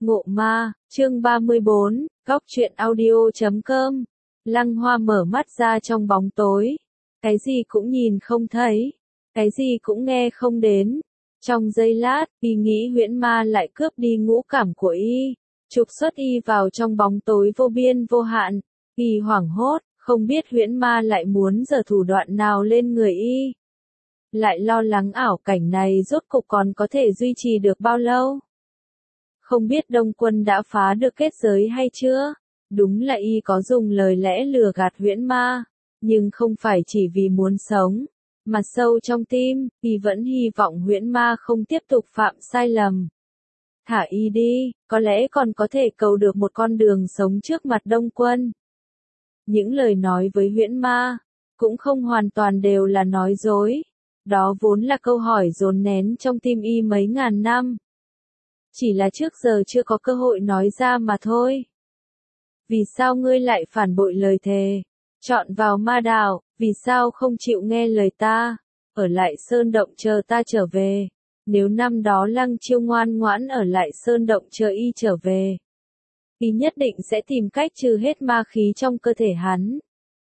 Ngộ ma, chương 34, góc truyện audio.com. Lăng Hoa mở mắt ra trong bóng tối. Cái gì cũng nhìn không thấy. Cái gì cũng nghe không đến. Trong giây lát, y nghĩ huyễn ma lại cướp đi ngũ cảm của y. Trục xuất y vào trong bóng tối vô biên vô hạn. Y hoảng hốt, không biết huyễn ma lại muốn giở thủ đoạn nào lên người y. Lại lo lắng ảo cảnh này rốt cục còn có thể duy trì được bao lâu. Không biết Đông Quân đã phá được kết giới hay chưa? Đúng là y có dùng lời lẽ lừa gạt huyễn ma, nhưng không phải chỉ vì muốn sống, mà sâu trong tim, y vẫn hy vọng huyễn ma không tiếp tục phạm sai lầm. Thả y đi, có lẽ còn có thể cầu được một con đường sống trước mặt Đông Quân. Những lời nói với huyễn ma, cũng không hoàn toàn đều là nói dối. Đó vốn là câu hỏi dồn nén trong tim y mấy ngàn năm. Chỉ là trước giờ chưa có cơ hội nói ra mà thôi. Vì sao ngươi lại phản bội lời thề? Chọn vào ma đạo, vì sao không chịu nghe lời ta? Ở lại sơn động chờ ta trở về. Nếu năm đó Lăng Chiêu ngoan ngoãn ở lại sơn động chờ y trở về, y nhất định sẽ tìm cách trừ hết ma khí trong cơ thể hắn.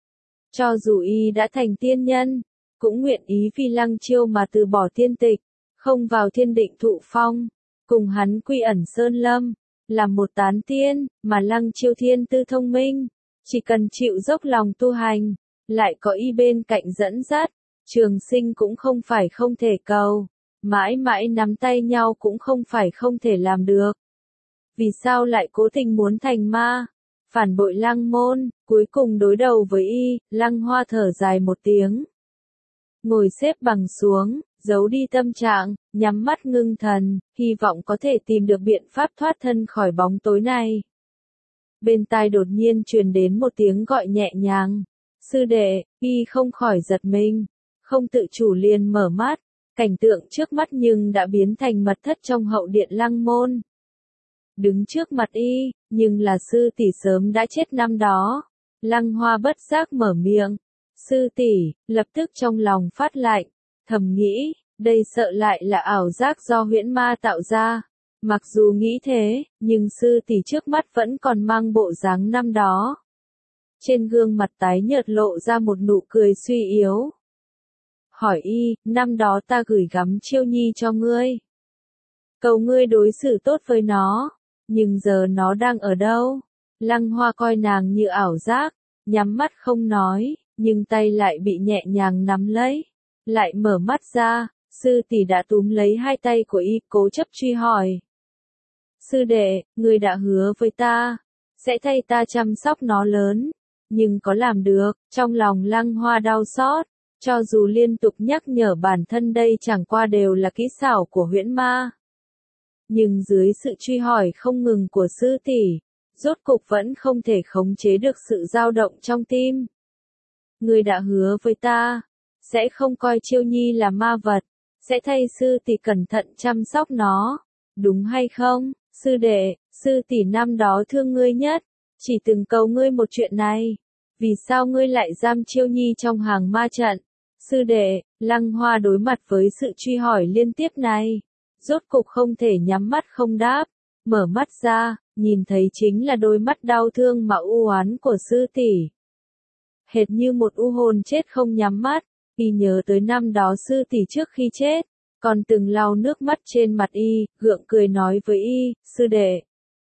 Cho dù y đã thành tiên nhân, cũng nguyện ý vì Lăng Chiêu mà từ bỏ tiên tịch, không vào thiên định thụ phong, cùng hắn quy ẩn sơn lâm, làm một tán tiên, mà Lăng Chiêu thiên tư thông minh, chỉ cần chịu dốc lòng tu hành, lại có y bên cạnh dẫn dắt, trường sinh cũng không phải không thể cầu, mãi mãi nắm tay nhau cũng không phải không thể làm được. Vì sao lại cố tình muốn thành ma, phản bội Lăng môn, cuối cùng đối đầu với y? Lăng Hoa thở dài một tiếng, ngồi xếp bằng xuống, giấu đi tâm trạng, nhắm mắt ngưng thần, hy vọng có thể tìm được biện pháp thoát thân khỏi bóng tối này. Bên tai đột nhiên truyền đến một tiếng gọi nhẹ nhàng. Sư đệ, y không khỏi giật mình, không tự chủ liền mở mắt, cảnh tượng trước mắt nhưng đã biến thành mật thất trong hậu điện Lăng môn. Đứng trước mặt y, nhưng là sư tỷ sớm đã chết năm đó. Lăng Hoa bất giác mở miệng. Sư tỷ, lập tức trong lòng phát lạnh, thầm nghĩ, đây sợ lại là ảo giác do huyễn ma tạo ra. Mặc dù nghĩ thế, nhưng sư tỷ trước mắt vẫn còn mang bộ dáng năm đó. Trên gương mặt tái nhợt lộ ra một nụ cười suy yếu. Hỏi y, năm đó ta gửi gắm Chiêu Nhi cho ngươi. Cầu ngươi đối xử tốt với nó, nhưng giờ nó đang ở đâu? Lăng Hoa coi nàng như ảo giác, nhắm mắt không nói, nhưng tay lại bị nhẹ nhàng nắm lấy. Lại mở mắt ra, sư tỷ đã túm lấy hai tay của y, cố chấp truy hỏi. Sư đệ, ngươi đã hứa với ta, sẽ thay ta chăm sóc nó lớn, nhưng có làm được? Trong lòng Lăng Hoa đau xót, cho dù liên tục nhắc nhở bản thân đây chẳng qua đều là kỹ xảo của huyễn ma. Nhưng dưới sự truy hỏi không ngừng của sư tỷ, rốt cục vẫn không thể khống chế được sự dao động trong tim. Ngươi đã hứa với ta, sẽ không coi Chiêu Nhi là ma vật, sẽ thay sư tỷ cẩn thận chăm sóc nó, đúng hay không? Sư đệ, sư tỷ năm đó thương ngươi nhất, chỉ từng cầu ngươi một chuyện này. Vì sao ngươi lại giam Chiêu Nhi trong hàng ma trận? Sư đệ, Lăng Hoa đối mặt với sự truy hỏi liên tiếp này, rốt cục không thể nhắm mắt không đáp, mở mắt ra, nhìn thấy chính là đôi mắt đau thương mà u oán của sư tỷ. Hệt như một u hồn chết không nhắm mắt, y nhớ tới năm đó sư tỷ trước khi chết, còn từng lau nước mắt trên mặt y, gượng cười nói với y, sư đệ,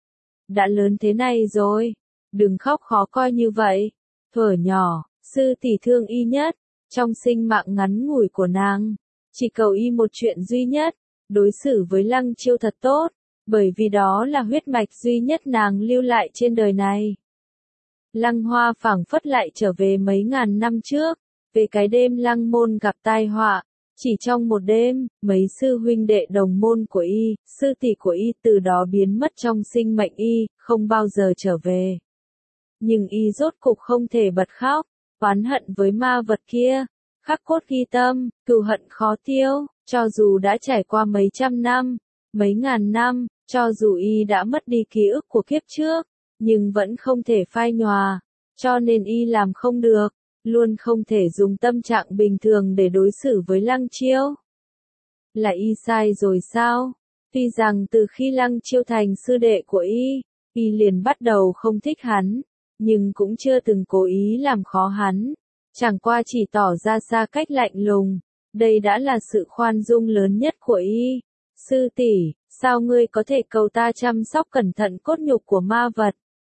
đã lớn thế này rồi, đừng khóc khó coi như vậy. Thuở nhỏ, sư tỷ thương y nhất, trong sinh mạng ngắn ngủi của nàng, chỉ cầu y một chuyện duy nhất, đối xử với Lăng Chiêu thật tốt, bởi vì đó là huyết mạch duy nhất nàng lưu lại trên đời này. Lăng Hoa phảng phất lại trở về mấy ngàn năm trước, về cái đêm Lăng môn gặp tai họa. Chỉ trong một đêm, mấy sư huynh đệ đồng môn của y, sư tỷ của y từ đó biến mất trong sinh mệnh y, không bao giờ trở về. Nhưng y rốt cục không thể bật khóc, oán hận với ma vật kia, khắc cốt ghi tâm, cừu hận khó tiêu, cho dù đã trải qua mấy trăm năm, mấy ngàn năm, cho dù y đã mất đi ký ức của kiếp trước, nhưng vẫn không thể phai nhòa, cho nên y làm không được. Luôn không thể dùng tâm trạng bình thường để đối xử với Lăng Chiêu. Là y sai rồi sao? Tuy rằng từ khi Lăng Chiêu thành sư đệ của y liền bắt đầu không thích hắn, nhưng cũng chưa từng cố ý làm khó hắn, chẳng qua chỉ tỏ ra xa cách lạnh lùng, đây đã là sự khoan dung lớn nhất của y. Sư tỷ, sao ngươi có thể cầu ta chăm sóc cẩn thận cốt nhục của ma vật?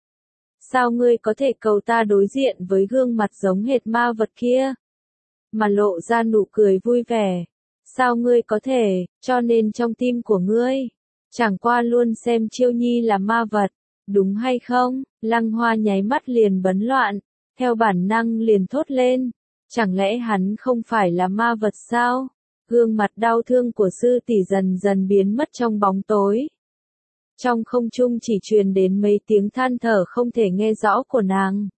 Sao ngươi có thể cầu ta đối diện với gương mặt giống hệt ma vật kia, mà lộ ra nụ cười vui vẻ? Sao ngươi có thể, cho nên trong tim của ngươi, chẳng qua luôn xem Chiêu Nhi là ma vật, đúng hay không? Lăng Hoa nháy mắt liền bấn loạn, theo bản năng liền thốt lên, chẳng lẽ hắn không phải là ma vật sao? Gương mặt đau thương của sư tỷ dần dần biến mất trong bóng tối. Trong không trung chỉ truyền đến mấy tiếng than thở không thể nghe rõ của nàng.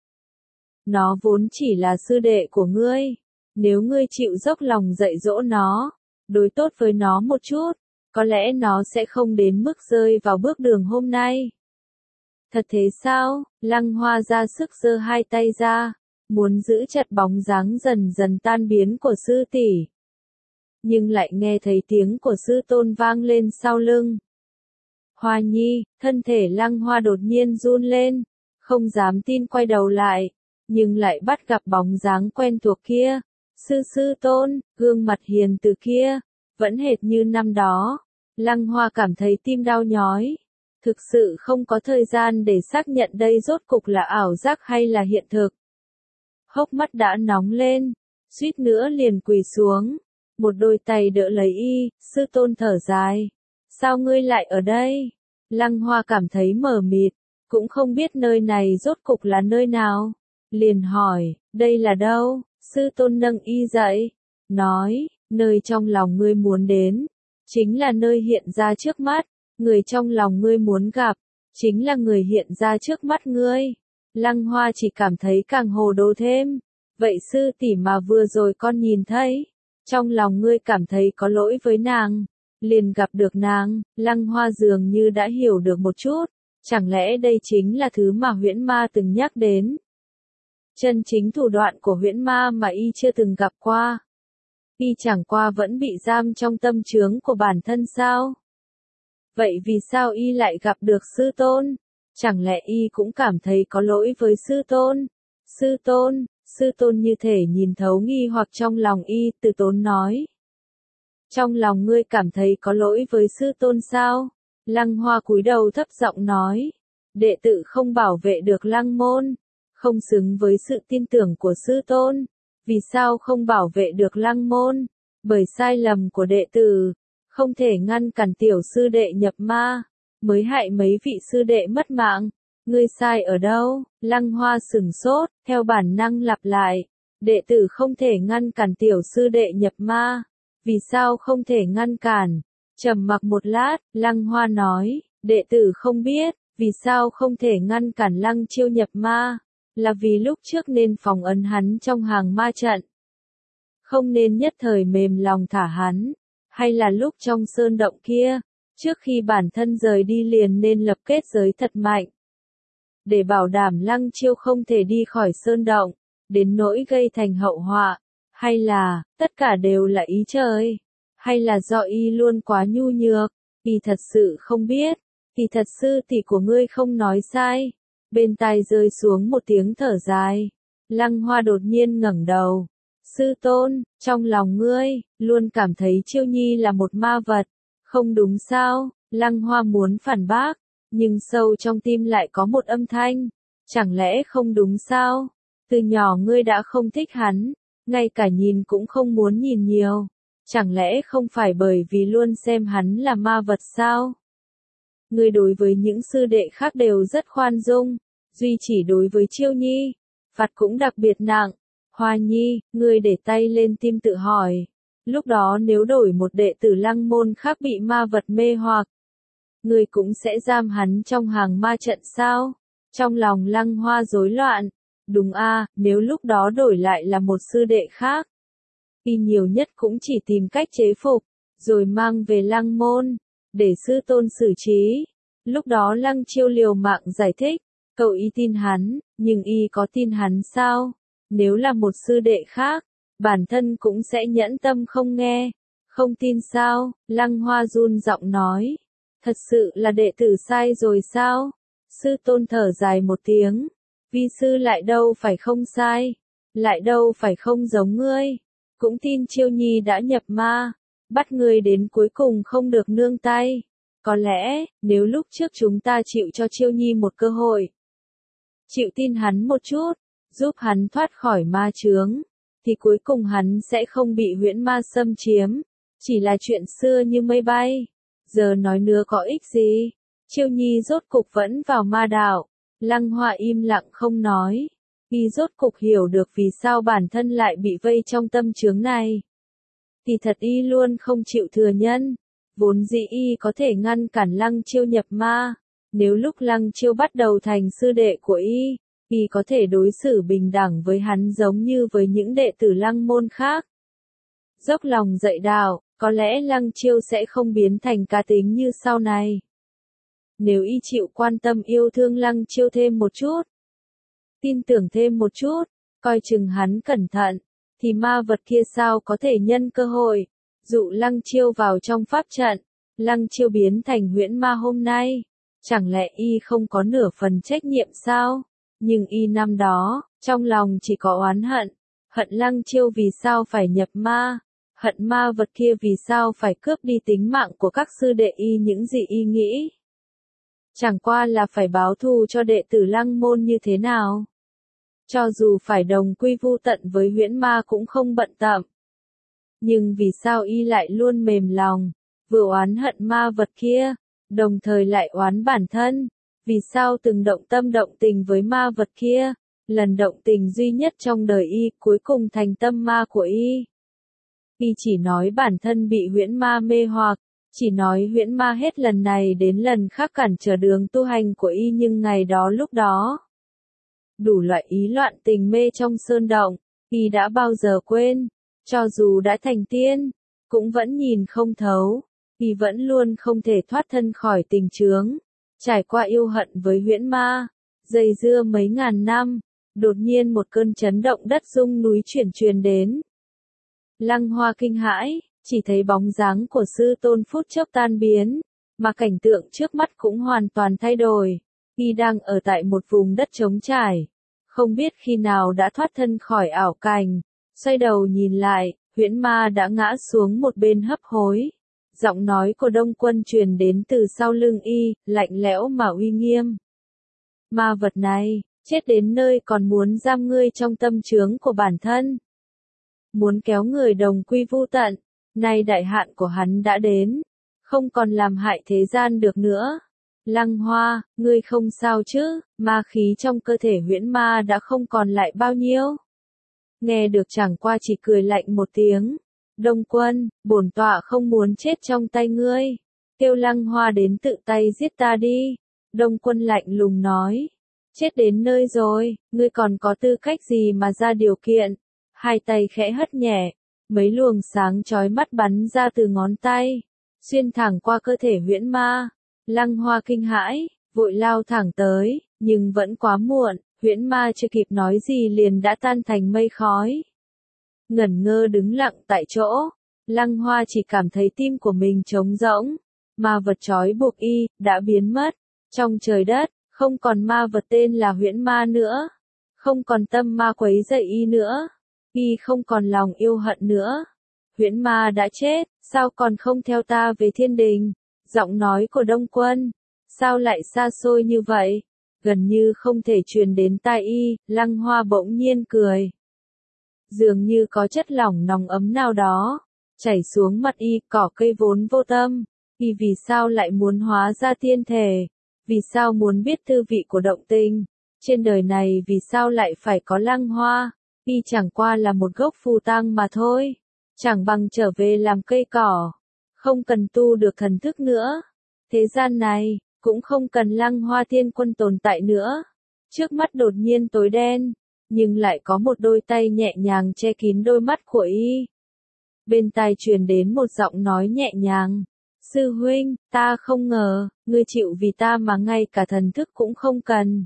Nó vốn chỉ là sư đệ của ngươi, nếu ngươi chịu dốc lòng dạy dỗ nó, đối tốt với nó một chút, có lẽ nó sẽ không đến mức rơi vào bước đường hôm nay. Thật thế sao? Lăng Hoa ra sức giơ hai tay ra, muốn giữ chặt bóng dáng dần dần tan biến của sư tỷ. Nhưng lại nghe thấy tiếng của sư tôn vang lên sau lưng. Hoa Nhi, thân thể Lăng Hoa đột nhiên run lên, không dám tin quay đầu lại, nhưng lại bắt gặp bóng dáng quen thuộc kia. Sư tôn, gương mặt hiền từ kia, vẫn hệt như năm đó. Lăng Hoa cảm thấy tim đau nhói. Thực sự không có thời gian để xác nhận đây rốt cục là ảo giác hay là hiện thực. Hốc mắt đã nóng lên, suýt nữa liền quỳ xuống. Một đôi tay đỡ lấy y, sư tôn thở dài. Sao ngươi lại ở đây? Lăng Hoa cảm thấy mờ mịt, cũng không biết nơi này rốt cục là nơi nào. Liền hỏi, đây là đâu? Sư tôn nâng y dậy, nói, nơi trong lòng ngươi muốn đến, chính là nơi hiện ra trước mắt, người trong lòng ngươi muốn gặp, chính là người hiện ra trước mắt ngươi. Lăng Hoa chỉ cảm thấy càng hồ đồ thêm, vậy sư tỷ mà vừa rồi con nhìn thấy, trong lòng ngươi cảm thấy có lỗi với nàng, liền gặp được nàng. Lăng Hoa dường như đã hiểu được một chút, chẳng lẽ đây chính là thứ mà huyễn ma từng nhắc đến. Chân chính thủ đoạn của huyễn ma mà y chưa từng gặp qua. Y chẳng qua vẫn bị giam trong tâm chướng của bản thân sao? Vậy vì sao y lại gặp được sư tôn? Chẳng lẽ y cũng cảm thấy có lỗi với sư tôn? Sư tôn như thể nhìn thấu nghi hoặc trong lòng y, Từ Tốn nói. Trong lòng ngươi cảm thấy có lỗi với sư tôn sao? Lăng Hoa cúi đầu thấp giọng nói. Đệ tử không bảo vệ được Lăng môn, không xứng với sự tin tưởng của sư tôn. Vì sao không bảo vệ được Lăng môn? Bởi sai lầm của đệ tử, không thể ngăn cản tiểu sư đệ nhập ma, mới hại mấy vị sư đệ mất mạng. Ngươi sai ở đâu? Lăng Hoa sửng sốt, theo bản năng lặp lại. Đệ tử không thể ngăn cản tiểu sư đệ nhập ma. Vì sao không thể ngăn cản? Trầm mặc một lát, Lăng Hoa nói, đệ tử không biết, vì sao không thể ngăn cản Lăng Chiêu nhập ma, là vì lúc trước nên phòng ấn hắn trong hàng ma trận. Không nên nhất thời mềm lòng thả hắn, hay là lúc trong sơn động kia, trước khi bản thân rời đi liền nên lập kết giới thật mạnh. Để bảo đảm Lăng Chiêu không thể đi khỏi sơn động, đến nỗi gây thành hậu họa, hay là, tất cả đều là ý trời, hay là do y luôn quá nhu nhược, y thật sự không biết, thì thật sư tỷ của ngươi không nói sai. Bên tai rơi xuống một tiếng thở dài, Lăng Hoa đột nhiên ngẩng đầu. Sư tôn, trong lòng ngươi, luôn cảm thấy Chiêu Nhi là một ma vật, không đúng sao? Lăng Hoa muốn phản bác, nhưng sâu trong tim lại có một âm thanh, chẳng lẽ không đúng sao? Từ nhỏ ngươi đã không thích hắn, ngay cả nhìn cũng không muốn nhìn nhiều, chẳng lẽ không phải bởi vì luôn xem hắn là ma vật sao? Ngươi đối với những sư đệ khác đều rất khoan dung, duy chỉ đối với Chiêu Nhi, phạt cũng đặc biệt nặng. Hoa Nhi, ngươi để tay lên tim tự hỏi, lúc đó nếu đổi một đệ tử Lăng môn khác bị ma vật mê hoặc, ngươi cũng sẽ giam hắn trong hàng ma trận sao? Trong lòng Lăng Hoa rối loạn, đúng a, nếu lúc đó đổi lại là một sư đệ khác, y nhiều nhất cũng chỉ tìm cách chế phục, rồi mang về Lăng môn, để sư tôn xử trí. Lúc đó Lăng Chiêu liều mạng giải thích, cậu y tin hắn, nhưng y có tin hắn sao? Nếu là một sư đệ khác, bản thân cũng sẽ nhẫn tâm không nghe, không tin sao? Lăng Hoa run giọng nói, Thật sự là đệ tử sai rồi sao? Sư tôn thở dài một tiếng. Vi sư lại đâu phải không sai. Lại đâu phải không giống ngươi. Cũng tin Chiêu Nhi đã nhập ma. Bắt ngươi đến cuối cùng không được nương tay. Có lẽ, nếu lúc trước chúng ta chịu cho Chiêu Nhi một cơ hội. Chịu tin hắn một chút. Giúp hắn thoát khỏi ma chướng. Thì cuối cùng hắn sẽ không bị huyễn ma xâm chiếm. Chỉ là chuyện xưa như mây bay. Giờ nói nữa có ích gì? Chiêu Nhi rốt cục vẫn vào ma đạo. Lăng Hoa im lặng không nói. Y rốt cục hiểu được vì sao bản thân lại bị vây trong tâm chướng này. Thì thật y luôn không chịu thừa nhân. Vốn dĩ y có thể ngăn cản Lăng Chiêu nhập ma. Nếu lúc Lăng Chiêu bắt đầu thành sư đệ của y có thể đối xử bình đẳng với hắn giống như với những đệ tử Lăng môn khác. Dốc lòng dạy đạo, có lẽ Lăng Chiêu sẽ không biến thành cá tính như sau này. Nếu y chịu quan tâm yêu thương Lăng Chiêu thêm một chút, tin tưởng thêm một chút, coi chừng hắn cẩn thận, thì ma vật kia sao có thể nhân cơ hội, dụ Lăng Chiêu vào trong pháp trận, Lăng Chiêu biến thành huyễn ma hôm nay. Chẳng lẽ y không có nửa phần trách nhiệm sao? Nhưng y năm đó, trong lòng chỉ có oán hận, hận Lăng Chiêu vì sao phải nhập ma, hận ma vật kia vì sao phải cướp đi tính mạng của các sư đệ y những gì y nghĩ. Chẳng qua là phải báo thù cho đệ tử Lăng môn như thế nào. Cho dù phải đồng quy vu tận với huyễn ma cũng không bận tâm. Nhưng vì sao y lại luôn mềm lòng, vừa oán hận ma vật kia, đồng thời lại oán bản thân, vì sao từng động tâm động tình với ma vật kia, lần động tình duy nhất trong đời y cuối cùng thành tâm ma của y. Y chỉ nói bản thân bị huyễn ma mê hoặc, chỉ nói huyễn ma hết lần này đến lần khác cản trở đường tu hành của y nhưng ngày đó lúc đó. Đủ loại ý loạn tình mê trong sơn động, y đã bao giờ quên, cho dù đã thành tiên, cũng vẫn nhìn không thấu, y vẫn luôn không thể thoát thân khỏi tình chướng, trải qua yêu hận với huyễn ma, dây dưa mấy ngàn năm, đột nhiên một cơn chấn động đất rung núi truyền đến. Lăng Hoa kinh hãi, chỉ thấy bóng dáng của sư tôn phút chốc tan biến, mà cảnh tượng trước mắt cũng hoàn toàn thay đổi. Y đang ở tại một vùng đất trống trải, không biết khi nào đã thoát thân khỏi ảo cảnh, xoay đầu nhìn lại, huyễn ma đã ngã xuống một bên hấp hối. Giọng nói của Đông Quân truyền đến từ sau lưng y, lạnh lẽo mà uy nghiêm. Ma vật này, chết đến nơi còn muốn giam ngươi trong tâm chướng của bản thân. Muốn kéo người đồng quy vu tận, nay đại hạn của hắn đã đến, không còn làm hại thế gian được nữa. Lăng Hoa, ngươi không sao chứ, ma khí trong cơ thể huyễn ma đã không còn lại bao nhiêu. Nghe được chẳng qua chỉ cười lạnh một tiếng. Đông Quân, bổn tọa không muốn chết trong tay ngươi. Kêu Lăng Hoa đến tự tay giết ta đi. Đông Quân lạnh lùng nói. Chết đến nơi rồi, ngươi còn có tư cách gì mà ra điều kiện. Hai tay khẽ hất nhẹ, mấy luồng sáng chói mắt bắn ra từ ngón tay, xuyên thẳng qua cơ thể huyễn ma. Lăng Hoa kinh hãi, vội lao thẳng tới, nhưng vẫn quá muộn, huyễn ma chưa kịp nói gì liền đã tan thành mây khói. Ngẩn ngơ đứng lặng tại chỗ, Lăng Hoa chỉ cảm thấy tim của mình trống rỗng, ma vật trói buộc y, đã biến mất. Trong trời đất, không còn ma vật tên là huyễn ma nữa, không còn tâm ma quấy rầy y nữa, y không còn lòng yêu hận nữa. Huyễn ma đã chết, sao còn không theo ta về thiên đình? Giọng nói của Đông Quân, sao lại xa xôi như vậy? Gần như không thể truyền đến tai y, Lăng Hoa bỗng nhiên cười. Dường như có chất lỏng nóng ấm nào đó, chảy xuống mặt y, cỏ cây vốn vô tâm, y vì sao lại muốn hóa ra tiên thể? Vì sao muốn biết tư vị của động tình? Trên đời này vì sao lại phải có Lăng Hoa? Y chẳng qua là một gốc phù tang mà thôi, chẳng bằng trở về làm cây cỏ, không cần tu được thần thức nữa. Thế gian này, cũng không cần Lăng Hoa Thiên Quân tồn tại nữa. Trước mắt đột nhiên tối đen, nhưng lại có một đôi tay nhẹ nhàng che kín đôi mắt của y. Bên tai truyền đến một giọng nói nhẹ nhàng. Sư huynh, ta không ngờ, ngươi chịu vì ta mà ngay cả thần thức cũng không cần.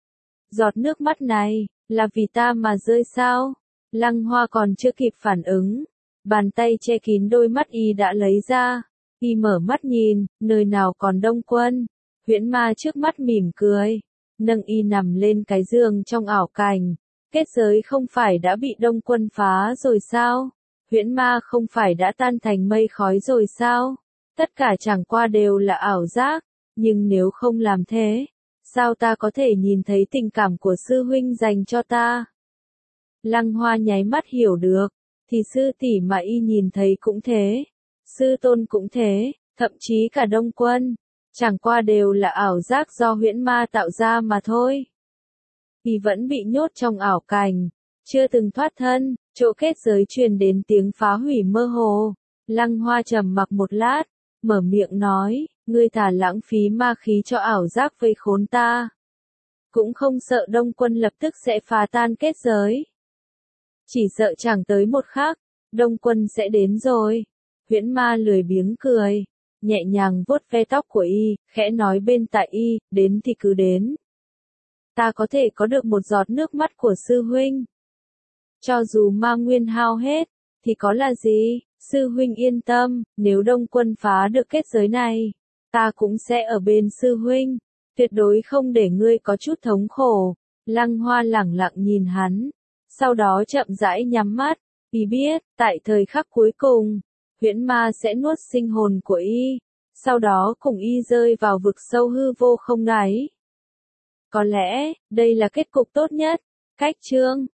Giọt nước mắt này, là vì ta mà rơi sao? Lăng Hoa còn chưa kịp phản ứng. Bàn tay che kín đôi mắt y đã lấy ra. Y mở mắt nhìn, nơi nào còn Đông Quân. Huyễn ma trước mắt mỉm cười, nâng Y nằm lên cái giường trong ảo cảnh. Kết giới không phải đã bị Đông Quân phá rồi sao? Huyễn ma không phải đã tan thành mây khói rồi sao? Tất cả chẳng qua đều là ảo giác, nhưng nếu không làm thế, sao ta có thể nhìn thấy tình cảm của sư huynh dành cho ta? Lăng Hoa nháy mắt hiểu được, thì sư tỷ mà Y nhìn thấy cũng thế, sư tôn cũng thế, thậm chí cả Đông Quân, chẳng qua đều là ảo giác do huyễn ma tạo ra mà thôi. Y vẫn bị nhốt trong ảo cảnh, chưa từng thoát thân, chỗ kết giới truyền đến tiếng phá hủy mơ hồ. Lăng Hoa trầm mặc một lát, mở miệng nói, ngươi thà lãng phí ma khí cho ảo giác vây khốn ta. Cũng không sợ Đông Quân lập tức sẽ phá tan kết giới. Chỉ sợ chẳng tới một khắc, Đông Quân sẽ đến rồi. Huyễn ma lười biếng cười, nhẹ nhàng vuốt ve tóc của Y, khẽ nói bên tai Y, đến thì cứ đến. Ta có thể có được một giọt nước mắt của sư huynh. Cho dù ma nguyên hao hết, thì có là gì, sư huynh yên tâm, nếu Đông Quân phá được kết giới này, ta cũng sẽ ở bên sư huynh, tuyệt đối không để ngươi có chút thống khổ. Lăng Hoa lẳng lặng nhìn hắn, sau đó chậm rãi nhắm mắt, Y biết, tại thời khắc cuối cùng, huyễn ma sẽ nuốt sinh hồn của Y, sau đó cùng Y rơi vào vực sâu hư vô không đáy. Có lẽ, đây là kết cục tốt nhất. Cách chương